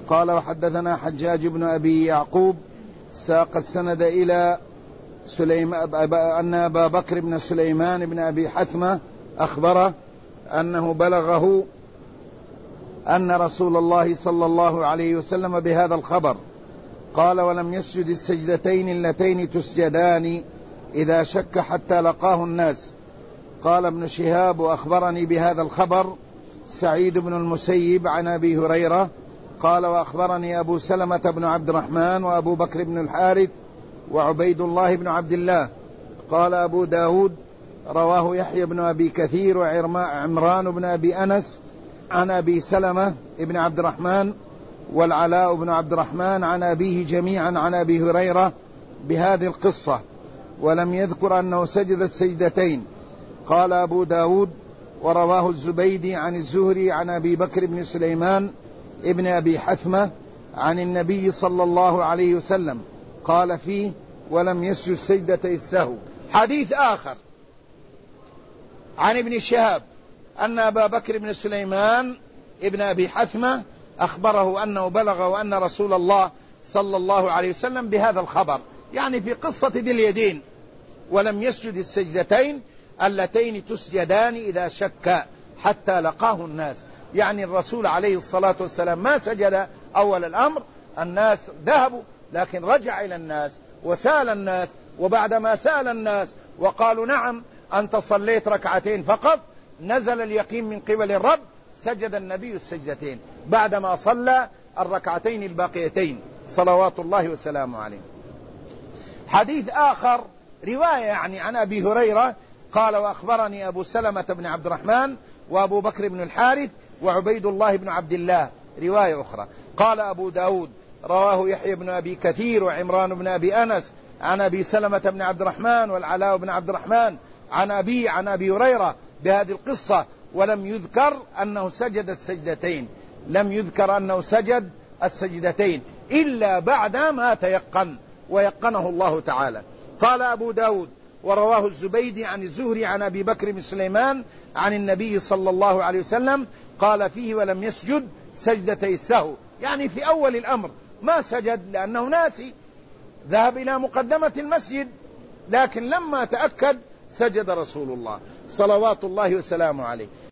قال وحدثنا حجاج بن أبي يعقوب ساق السند إلى أن أبا بكر بن سليمان بن أبي حثمة أخبره أنه بلغه أن رسول الله صلى الله عليه وسلم بهذا الخبر قال ولم يسجد السجدتين اللتين تسجدان إذا شك حتى لقاه الناس. قال ابن شهاب وأخبرني بهذا الخبر سعيد بن المسيب عن أبي هريرة قال وأخبرني أبو سلمة بن عبد الرحمن وأبو بكر بن الحارث وعبيد الله بن عبد الله. قال أبو داود رواه يحيى بن أبي كثير وعمران بن أبي أنس عن أبي سلمة بن عبد الرحمن والعلاء بن عبد الرحمن عن أبيه جميعا عن أبي هريرة بهذه القصة ولم يذكر أنه سجد السجدتين. قال أبو داود ورواه الزبيدي عن الزهري عن أبي بكر بن سليمان ابن أبي حثمة عن النبي صلى الله عليه وسلم قال فيه ولم يسجد سجدتي السهو. حديث آخر عن ابن شهاب أن أبا بكر بن سليمان ابن أبي حثمة أخبره أنه بلغه أن رسول الله صلى الله عليه وسلم بهذا الخبر يعني في قصة ذي اليدين ولم يسجد السجدتين اللتين تسجدان إذا شك حتى لقاه الناس. يعني الرسول عليه الصلاة والسلام ما سجد أول الأمر، الناس ذهبوا لكن رجع إلى الناس وسأل الناس، وبعدما سأل الناس وقالوا نعم أنت صليت ركعتين فقط نزل اليقين من قبل الرب سجد النبي السجدتين بعدما صلى الركعتين الباقيتين صلوات الله وسلامه عليه. حديث آخر رواية يعني عن أبي هريرة قال وأخبرني أبو سلمة بن عبد الرحمن وأبو بكر بن الحارث وعبيد الله بن عبد الله رواية أخرى. قال أبو داود رواه يحيى بن أبي كثير وعمران بن أبي أنس عن أبي سلمة بن عبد الرحمن والعلاء بن عبد الرحمن عن أبي هريرة بهذه القصة ولم يذكر أنه سجد السجدتين، لم يذكر أنه سجد السجدتين إلا بعد ما تيقن ويقنه الله تعالى. قال أبو داود ورواه الزبيدي عن الزهري عن أبي بكر بن سليمان عن النبي صلى الله عليه وسلم قال فيه ولم يسجد سجدتي السهو، يعني في أول الأمر ما سجد لأنه ناسي، ذهب إلى مقدمة المسجد لكن لما تأكد سجد رسول الله صلوات الله وسلامه عليه.